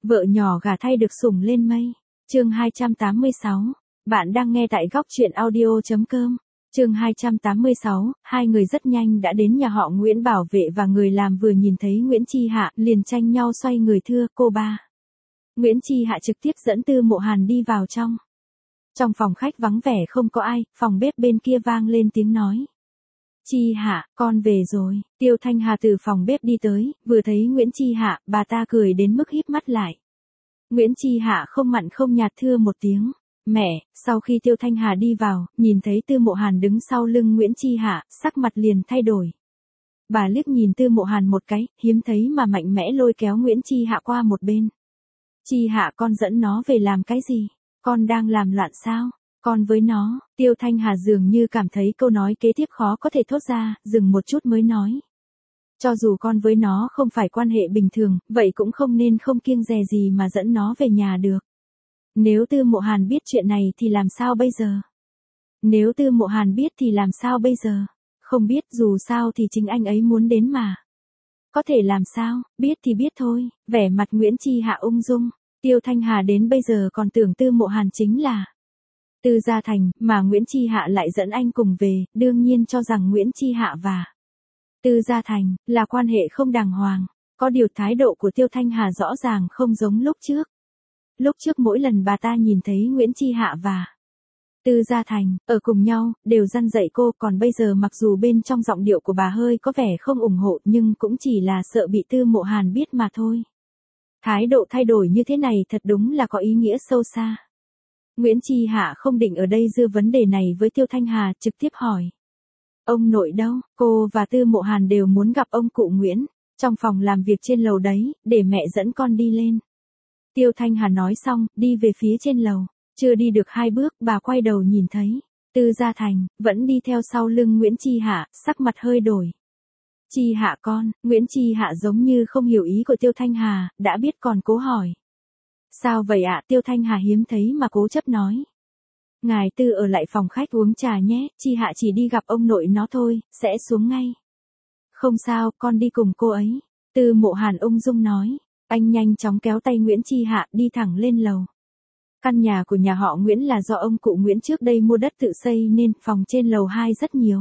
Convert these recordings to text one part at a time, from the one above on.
Vợ nhỏ gả thay được sủng lên mây. Chương 286. Bạn đang nghe tại góc truyện audio.com. Chương 286, hai người rất nhanh đã đến nhà họ Nguyễn bảo vệ và người làm vừa nhìn thấy Nguyễn Chi Hạ liền tranh nhau xoay người thưa cô ba. Nguyễn Chi Hạ trực tiếp dẫn Tư Mộ Hàn đi vào trong. Trong phòng khách vắng vẻ không có ai, phòng bếp bên kia vang lên tiếng nói. Chi Hạ, con về rồi. Tiêu Thanh Hà từ phòng bếp đi tới, vừa thấy Nguyễn Chi Hạ, bà ta cười đến mức híp mắt lại. Nguyễn Chi Hạ không mặn không nhạt thưa một tiếng. Mẹ, sau khi Tiêu Thanh Hà đi vào, nhìn thấy Tư Mộ Hàn đứng sau lưng Nguyễn Chi Hạ, sắc mặt liền thay đổi. Bà liếc nhìn Tư Mộ Hàn một cái, hiếm thấy mà mạnh mẽ lôi kéo Nguyễn Chi Hạ qua một bên. Chi Hạ, con dẫn nó về làm cái gì? Con đang làm loạn sao? Con với nó. Tiêu Thanh Hà dường như cảm thấy câu nói kế tiếp khó có thể thốt ra, dừng một chút mới nói. Cho dù con với nó không phải quan hệ bình thường, vậy cũng không nên không kiêng dè gì mà dẫn nó về nhà được. Nếu Tư Mộ Hàn biết chuyện này thì làm sao bây giờ? Nếu Tư Mộ Hàn biết thì làm sao bây giờ? Không biết, dù sao thì chính anh ấy muốn đến mà. Có thể làm sao, biết thì biết thôi. Vẻ mặt Nguyễn Chi Hạ ung dung. Tiêu Thanh Hà đến bây giờ còn tưởng Tư Mộ Hàn chính là Tư Gia Thành, mà Nguyễn Chi Hạ lại dẫn anh cùng về, đương nhiên cho rằng Nguyễn Chi Hạ và Tư Gia Thành là quan hệ không đàng hoàng. Có điều thái độ của Tiêu Thanh Hà rõ ràng không giống lúc trước. Lúc trước mỗi lần bà ta nhìn thấy Nguyễn Chi Hạ và Tư Gia Thành ở cùng nhau, đều răn dạy cô, còn bây giờ mặc dù bên trong giọng điệu của bà hơi có vẻ không ủng hộ nhưng cũng chỉ là sợ bị Tư Mộ Hàn biết mà thôi. Thái độ thay đổi như thế này thật đúng là có ý nghĩa sâu xa. Nguyễn Chi Hạ không định ở đây dư vấn đề này với Tiêu Thanh Hà, trực tiếp hỏi. Ông nội đâu? Cô và Tư Mộ Hàn đều muốn gặp ông cụ Nguyễn, trong phòng làm việc trên lầu đấy, để mẹ dẫn con đi lên. Tiêu Thanh Hà nói xong, đi về phía trên lầu. Chưa đi được 2 bước, bà quay đầu nhìn thấy Tư Gia Thành vẫn đi theo sau lưng Nguyễn Chi Hạ, sắc mặt hơi đổi. Chi Hạ con. Nguyễn Chi Hạ giống như không hiểu ý của Tiêu Thanh Hà, đã biết còn cố hỏi. Sao vậy ạ? Tiêu Thanh Hà hiếm thấy mà cố chấp nói. Ngài Tư ở lại phòng khách uống trà nhé, Chi Hạ chỉ đi gặp ông nội nó thôi, sẽ xuống ngay. Không sao, con đi cùng cô ấy. Tư Mộ Hàn ung dung nói. Anh nhanh chóng kéo tay Nguyễn Chi Hạ đi thẳng lên lầu. Căn nhà của nhà họ Nguyễn là do ông cụ Nguyễn trước đây mua đất tự xây nên phòng trên lầu 2 rất nhiều.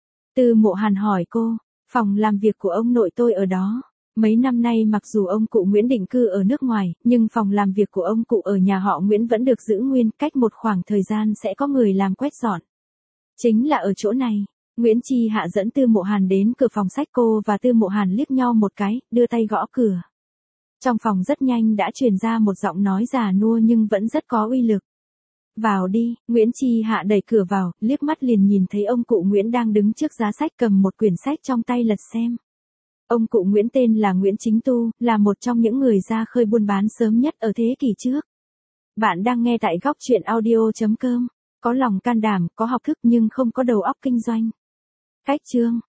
Tư Mộ Hàn hỏi cô, phòng làm việc của ông nội tôi ở đó. Mấy năm nay mặc dù ông cụ Nguyễn định cư ở nước ngoài, nhưng phòng làm việc của ông cụ ở nhà họ Nguyễn vẫn được giữ nguyên, cách một khoảng thời gian sẽ có người làm quét dọn. Chính là ở chỗ này. Nguyễn Chi Hạ dẫn Tư Mộ Hàn đến cửa phòng sách, cô và Tư Mộ Hàn liếc nhau một cái, đưa tay gõ cửa. Trong phòng rất nhanh đã truyền ra một giọng nói già nua nhưng vẫn rất có uy lực. Vào đi. Nguyễn Chi Hạ đẩy cửa vào, liếc mắt liền nhìn thấy ông cụ Nguyễn đang đứng trước giá sách cầm một quyển sách trong tay lật xem. Ông cụ Nguyễn tên là Nguyễn Chính Tu, là một trong những người ra khơi buôn bán sớm nhất ở thế kỷ trước. Bạn đang nghe tại góc truyện audio.com. Có lòng can đảm, có học thức nhưng không có đầu óc kinh doanh. Cách chương.